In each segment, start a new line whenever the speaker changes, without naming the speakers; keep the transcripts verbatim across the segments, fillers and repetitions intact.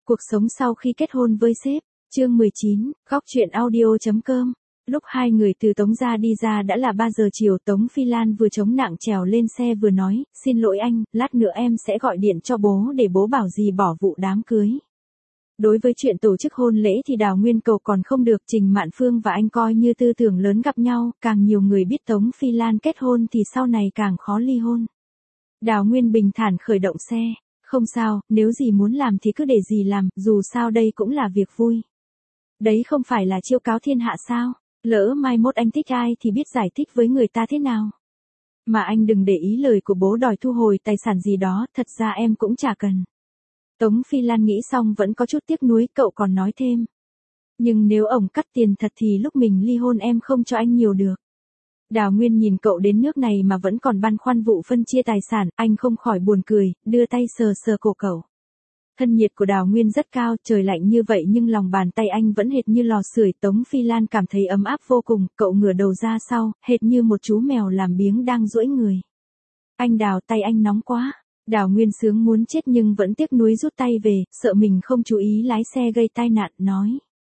Cuộc sống sau khi kết hôn với sếp, chương mười chín, góc chuyện audio.com. Lúc hai người từ Tống gia đi ra đã là ba giờ chiều. Tống Phi Lan vừa chống nặng trèo lên xe vừa nói, xin lỗi anh, lát nữa em sẽ gọi điện cho bố để bố bảo dì bỏ vụ đám cưới. Đối với chuyện tổ chức hôn lễ thì Đào Nguyên cầu còn không được, Trình Mạn Phương và anh coi như tư tưởng lớn gặp nhau, càng nhiều người biết Tống Phi Lan kết hôn thì sau này càng khó ly hôn. Đào Nguyên bình thản khởi động xe, không sao, nếu dì muốn làm thì cứ để dì làm, dù sao đây cũng là việc vui. Đấy không phải là chiêu cáo thiên hạ sao, lỡ mai mốt anh thích ai thì biết giải thích với người ta thế nào. Mà anh đừng để ý lời của bố đòi thu hồi tài sản gì đó, thật ra em cũng chả cần. Tống Phi Lan nghĩ xong vẫn có chút tiếc nuối, cậu còn nói thêm. Nhưng nếu ổng cắt tiền thật thì lúc mình ly hôn em không cho anh nhiều được. Đào Nguyên nhìn cậu đến nước này mà vẫn còn băn khoăn vụ phân chia tài sản, anh không khỏi buồn cười, đưa tay sờ sờ cổ cậu. Thân nhiệt của Đào Nguyên rất cao, trời lạnh như vậy nhưng lòng bàn tay anh vẫn hệt như lò sưởi. Tống Phi Lan cảm thấy ấm áp vô cùng, cậu ngửa đầu ra sau, hệt như một chú mèo làm biếng đang duỗi người. Anh Đào, tay anh nóng quá. Đào Nguyên sướng muốn chết nhưng vẫn tiếc nuối rút tay về, sợ mình không chú ý lái xe gây tai nạn, nói.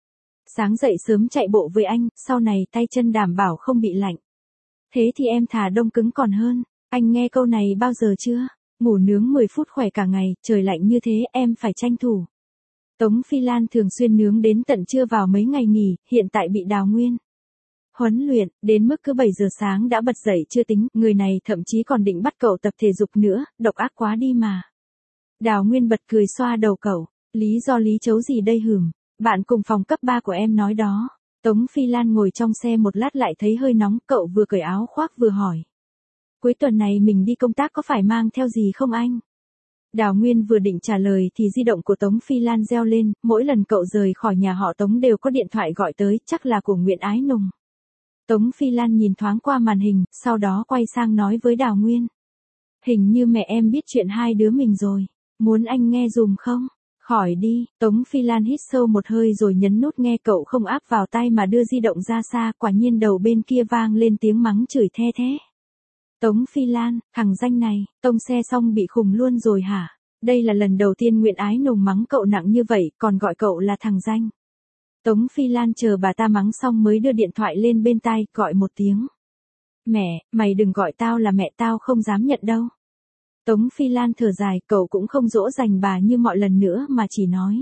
Sáng dậy sớm chạy bộ với anh, sau này tay chân đảm bảo không bị lạnh. Thế thì em thà đông cứng còn hơn, anh nghe câu này bao giờ chưa? Ngủ nướng mười phút khỏe cả ngày, trời lạnh như thế em phải tranh thủ. Tống Phi Lan thường xuyên nướng đến tận trưa vào mấy ngày nghỉ, hiện tại bị Đào Nguyên huấn luyện, đến mức cứ bảy giờ sáng đã bật dậy chưa tính, người này thậm chí còn định bắt cậu tập thể dục nữa, độc ác quá đi mà. Đào Nguyên bật cười xoa đầu cậu, lý do lý chấu gì đây hửm, bạn cùng phòng cấp ba của em nói đó. Tống Phi Lan ngồi trong xe một lát lại thấy hơi nóng, cậu vừa cởi áo khoác vừa hỏi. Cuối tuần này mình đi công tác có phải mang theo gì không anh? Đào Nguyên vừa định trả lời thì di động của Tống Phi Lan reo lên, mỗi lần cậu rời khỏi nhà họ Tống đều có điện thoại gọi tới, chắc là của Nguyễn Ái Nùng. Tống Phi Lan nhìn thoáng qua màn hình, sau đó quay sang nói với Đào Nguyên. Hình như mẹ em biết chuyện hai đứa mình rồi, muốn anh nghe dùm không? Khỏi đi, Tống Phi Lan hít sâu một hơi rồi nhấn nút nghe, cậu không áp vào tai mà đưa di động ra xa, quả nhiên đầu bên kia vang lên tiếng mắng chửi the thế. Tống Phi Lan, thằng danh này, tông xe xong bị khùng luôn rồi hả? Đây là lần đầu tiên Nguyễn Ái Nùng mắng cậu nặng như vậy, còn gọi cậu là thằng danh. Tống Phi Lan chờ bà ta mắng xong mới đưa điện thoại lên bên tai, gọi một tiếng. Mẹ, mày đừng gọi tao là mẹ, tao không dám nhận đâu. Tống Phi Lan thở dài, cậu cũng không dỗ dành bà như mọi lần nữa mà chỉ nói.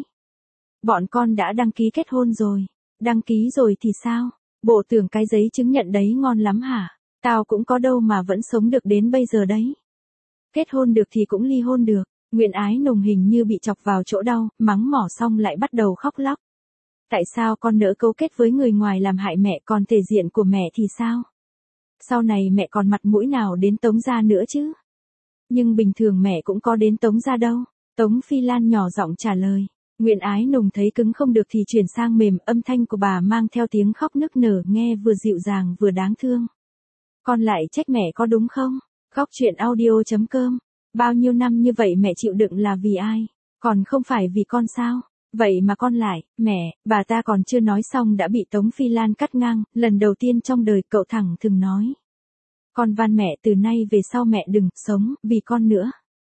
Bọn con đã đăng ký kết hôn rồi. Đăng ký rồi thì sao? Bộ tưởng cái giấy chứng nhận đấy ngon lắm hả? Tao cũng có đâu mà vẫn sống được đến bây giờ đấy. Kết hôn được thì cũng ly hôn được. Nguyễn Ái Nùng hình như bị chọc vào chỗ đau, mắng mỏ xong lại bắt đầu khóc lóc. Tại sao con nỡ cấu kết với người ngoài làm hại mẹ, còn thể diện của mẹ thì sao? Sau này mẹ còn mặt mũi nào đến Tống gia nữa chứ? Nhưng bình thường mẹ cũng có đến Tống gia đâu. Tống Phi Lan nhỏ giọng trả lời. Nguyễn Ái Nùng thấy cứng không được thì chuyển sang mềm, âm thanh của bà mang theo tiếng khóc nức nở, nghe vừa dịu dàng vừa đáng thương. Con lại trách mẹ có đúng không? Góc chuyện audio.com. Bao nhiêu năm như vậy mẹ chịu đựng là vì ai? Còn không phải vì con sao? Vậy mà con lại, mẹ, bà ta còn chưa nói xong đã bị Tống Phi Lan cắt ngang, lần đầu tiên trong đời cậu thẳng thừng nói. Con van mẹ từ nay về sau mẹ đừng sống vì con nữa.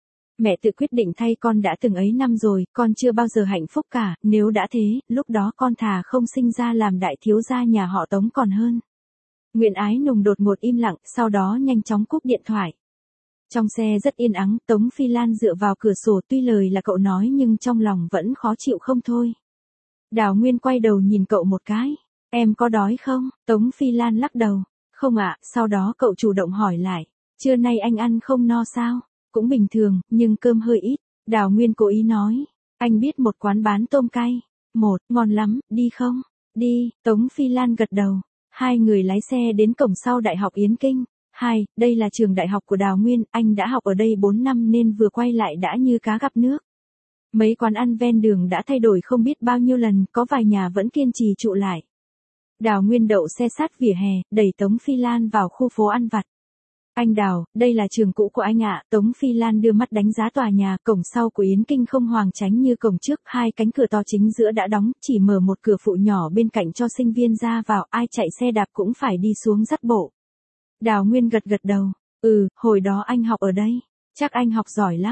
Mẹ tự quyết định thay con đã từng ấy năm rồi, con chưa bao giờ hạnh phúc cả, nếu đã thế, lúc đó con thà không sinh ra làm đại thiếu gia nhà họ Tống còn hơn. Nguyễn Ái Nùng đột ngột im lặng, sau đó nhanh chóng cúp điện thoại. Trong xe rất yên ắng, Tống Phi Lan dựa vào cửa sổ, tuy lời là cậu nói nhưng trong lòng vẫn khó chịu không thôi. Đào Nguyên quay đầu nhìn cậu một cái. Em có đói không? Tống Phi Lan lắc đầu. Không ạ, sau đó cậu chủ động hỏi lại. Trưa nay anh ăn không no sao? Cũng bình thường, nhưng cơm hơi ít. Đào Nguyên cố ý nói. Anh biết một quán bán tôm cay. Một, ngon lắm, đi không? Đi, Tống Phi Lan gật đầu. Hai người lái xe đến cổng sau Đại học Yến Kinh. Hai, đây là trường đại học của Đào Nguyên, anh đã học ở đây bốn năm nên vừa quay lại đã như cá gặp nước. Mấy quán ăn ven đường đã thay đổi không biết bao nhiêu lần, có vài nhà vẫn kiên trì trụ lại. Đào Nguyên đậu xe sát vỉa hè, đẩy Tống Phi Lan vào khu phố ăn vặt. Anh Đào, đây là trường cũ của anh ạ. Tống Phi Lan đưa mắt đánh giá tòa nhà, cổng sau của Yến Kinh không hoằng chánh như cổng trước, hai cánh cửa to chính giữa đã đóng, chỉ mở một cửa phụ nhỏ bên cạnh cho sinh viên ra vào, ai chạy xe đạp cũng phải đi xuống dắt bộ. Đào Nguyên gật gật đầu, ừ, hồi đó anh học ở đây, chắc anh học giỏi lắm.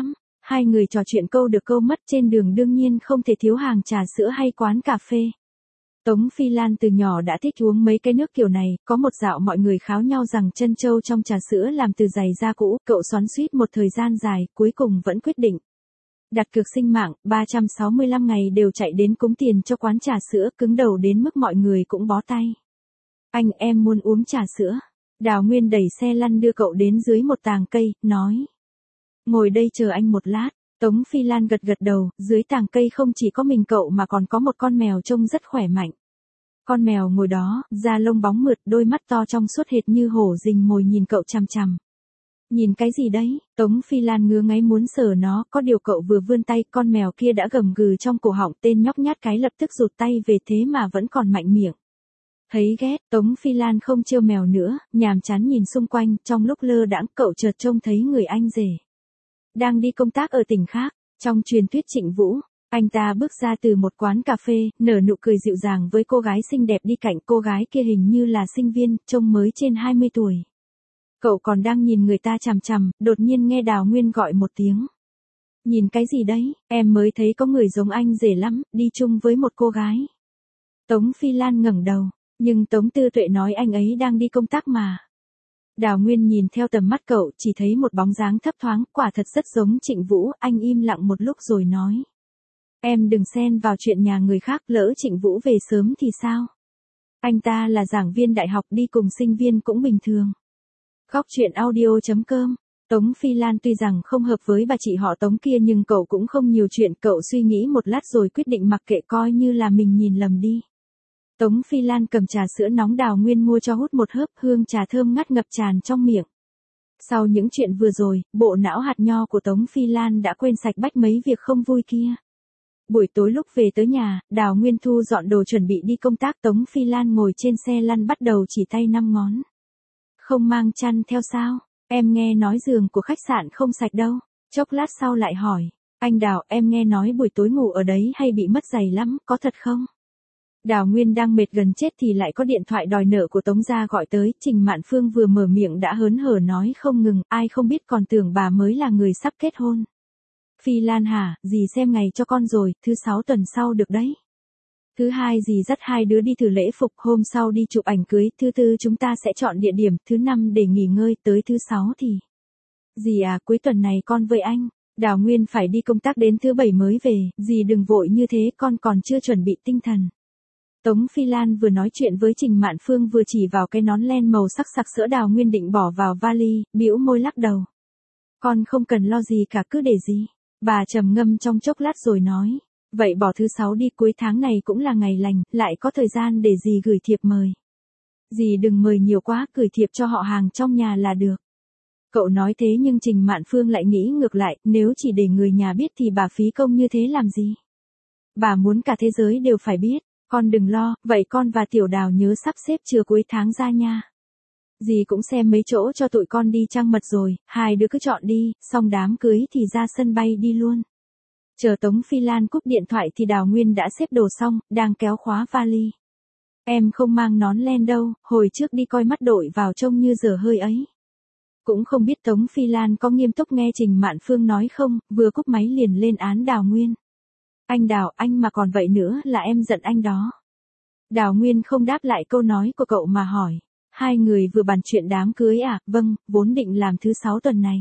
Hai người trò chuyện câu được câu mất, trên đường đương nhiên không thể thiếu hàng trà sữa hay quán cà phê. Tống Phi Lan từ nhỏ đã thích uống mấy cái nước kiểu này, có một dạo mọi người kháo nhau rằng trân châu trong trà sữa làm từ giày da cũ, cậu xoắn xuýt một thời gian dài, cuối cùng vẫn quyết định. Đặt cược sinh mạng, ba trăm sáu mươi lăm ngày đều chạy đến cúng tiền cho quán trà sữa, cứng đầu đến mức mọi người cũng bó tay. Anh em muốn uống trà sữa. Đào Nguyên đẩy xe lăn đưa cậu đến dưới một tàng cây, nói. Ngồi đây chờ anh một lát. Tống Phi Lan gật gật đầu, dưới tàng cây không chỉ có mình cậu mà còn có một con mèo trông rất khỏe mạnh. Con mèo ngồi đó, da lông bóng mượt, đôi mắt to trong suốt hệt như hổ rình mồi nhìn cậu chằm chằm. Nhìn cái gì đấy? Tống Phi Lan ngứa ngáy muốn sờ nó, có điều cậu vừa vươn tay, con mèo kia đã gầm gừ trong cổ họng, tên nhóc nhát cái lập tức rụt tay về thế mà vẫn còn mạnh miệng. Thấy ghét, Tống Phi Lan không trêu mèo nữa, nhàm chán nhìn xung quanh, trong lúc lơ đãng cậu chợt trông thấy người anh rể. Đang đi công tác ở tỉnh khác, trong truyền thuyết Trịnh Vũ, anh ta bước ra từ một quán cà phê, nở nụ cười dịu dàng với cô gái xinh đẹp đi cạnh, cô gái kia hình như là sinh viên, trông mới trên hai mươi tuổi. Cậu còn đang nhìn người ta chằm chằm, đột nhiên nghe Đào Nguyên gọi một tiếng. Nhìn cái gì đấy, em mới thấy có người giống anh rể lắm, đi chung với một cô gái. Tống Phi Lan ngẩng đầu, nhưng Tống Tư Tuệ nói anh ấy đang đi công tác mà. Đào Nguyên nhìn theo tầm mắt cậu, chỉ thấy một bóng dáng thấp thoáng, quả thật rất giống Trịnh Vũ, anh im lặng một lúc rồi nói. Em đừng xen vào chuyện nhà người khác, lỡ Trịnh Vũ về sớm thì sao? Anh ta là giảng viên đại học, đi cùng sinh viên cũng bình thường. Góc truyện audio chấm com. Tống Phi Lan tuy rằng không hợp với bà chị họ Tống kia nhưng cậu cũng không nhiều chuyện, cậu suy nghĩ một lát rồi quyết định mặc kệ, coi như là mình nhìn lầm đi. Tống Phi Lan cầm trà sữa nóng Đào Nguyên mua cho hút một hớp, hương trà thơm ngắt ngập tràn trong miệng. Sau những chuyện vừa rồi, bộ não hạt nho của Tống Phi Lan đã quên sạch bách mấy việc không vui kia. Buổi tối lúc về tới nhà, Đào Nguyên thu dọn đồ chuẩn bị đi công tác, Tống Phi Lan ngồi trên xe lăn bắt đầu chỉ tay năm ngón. Không mang chăn theo sao? Em nghe nói giường của khách sạn không sạch đâu. Chốc lát sau lại hỏi. Anh Đào, em nghe nói buổi tối ngủ ở đấy hay bị mất giày lắm, có thật không? Đào Nguyên đang mệt gần chết thì lại có điện thoại đòi nợ của Tống gia gọi tới, Trình Mạn Phương vừa mở miệng đã hớn hở nói không ngừng, ai không biết còn tưởng bà mới là người sắp kết hôn. Phi Lan hả, dì xem ngày cho con rồi, thứ sáu tuần sau được đấy. Thứ hai dì dắt hai đứa đi thử lễ phục, hôm sau đi chụp ảnh cưới, thứ tư chúng ta sẽ chọn địa điểm, thứ năm để nghỉ ngơi, tới thứ sáu thì. Dì à, cuối tuần này con với anh. Đào Nguyên phải đi công tác đến thứ bảy mới về, dì đừng vội như thế, con còn chưa chuẩn bị tinh thần. Tống Phi Lan vừa nói chuyện với Trình Mạn Phương vừa chỉ vào cái nón len màu sắc sặc sỡ Đào Nguyên định bỏ vào vali, bĩu môi lắc đầu. Con không cần lo gì cả, cứ để gì. Bà trầm ngâm trong chốc lát rồi nói. Vậy bỏ thứ sáu đi, cuối tháng này cũng là ngày lành, lại có thời gian để dì gửi thiệp mời. Dì đừng mời nhiều quá, gửi thiệp cho họ hàng trong nhà là được. Cậu nói thế nhưng Trình Mạn Phương lại nghĩ ngược lại, nếu chỉ để người nhà biết thì bà phí công như thế làm gì? Bà muốn cả thế giới đều phải biết. Con đừng lo, vậy con và Tiểu Đào nhớ sắp xếp trưa cuối tháng ra nha. Dì cũng xem mấy chỗ cho tụi con đi trăng mật rồi, hai đứa cứ chọn đi, xong đám cưới thì ra sân bay đi luôn. Chờ Tống Phi Lan cúp điện thoại thì Đào Nguyên đã xếp đồ xong, đang kéo khóa vali. Em không mang nón len đâu, hồi trước đi coi mắt đội vào trông như dở hơi ấy. Cũng không biết Tống Phi Lan có nghiêm túc nghe Trình Mạn Phương nói không, vừa cúp máy liền lên án Đào Nguyên. Anh Đào, anh mà còn vậy nữa là em giận anh đó. Đào Nguyên không đáp lại câu nói của cậu mà hỏi. Hai người vừa bàn chuyện đám cưới à, vâng, vốn định làm thứ sáu tuần này.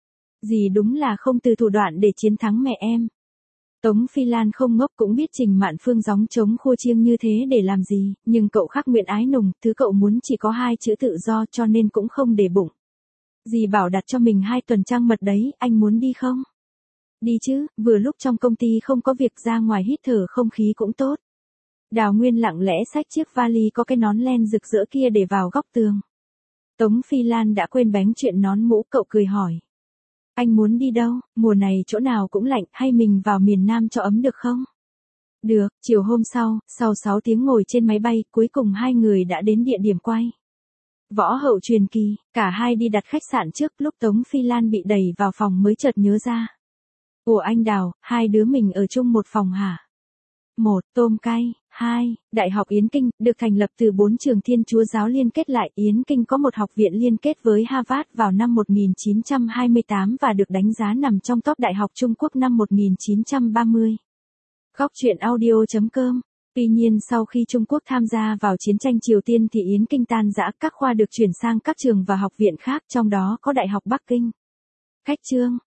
Dì đúng là không từ thủ đoạn để chiến thắng mẹ em. Tống Phi Lan không ngốc cũng biết Trình Mạn Phương gióng trống khua chiêng như thế để làm gì, nhưng cậu khắc nguyện ái nùng, thứ cậu muốn chỉ có hai chữ tự do cho nên cũng không để bụng. Dì bảo đặt cho mình hai tuần trăng mật đấy, anh muốn đi không? Đi chứ, vừa lúc trong công ty không có việc ra ngoài hít thở không khí cũng tốt. Đào Nguyên lặng lẽ xách chiếc vali có cái nón len rực rỡ kia để vào góc tường. Tống Phi Lan đã quên bánh chuyện nón mũ, cậu cười hỏi. Anh muốn đi đâu, mùa này chỗ nào cũng lạnh, hay mình vào miền Nam cho ấm được không? Được, chiều hôm sau, sau sáu tiếng ngồi trên máy bay, cuối cùng hai người đã đến địa điểm quay. Võ Hậu Truyền Kỳ, cả hai đi đặt khách sạn trước, lúc Tống Phi Lan bị đẩy vào phòng mới chợt nhớ ra. Ủa anh Đào, hai đứa mình ở chung một phòng hả? một. Tôm cay. hai. Đại học Yến Kinh, được thành lập từ bốn trường Thiên Chúa giáo liên kết lại. Yến Kinh có một học viện liên kết với Harvard vào năm một nghìn chín trăm hai mươi tám và được đánh giá nằm trong top đại học Trung Quốc năm một nghìn chín trăm ba mươi. Góc truyện audio chấm com. Tuy nhiên sau khi Trung Quốc tham gia vào chiến tranh Triều Tiên thì Yến Kinh tan rã, các khoa được chuyển sang các trường và học viện khác, trong đó có Đại học Bắc Kinh. Khách chương.